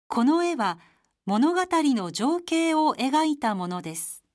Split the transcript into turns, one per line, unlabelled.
この絵は物語の情景を描いたものです。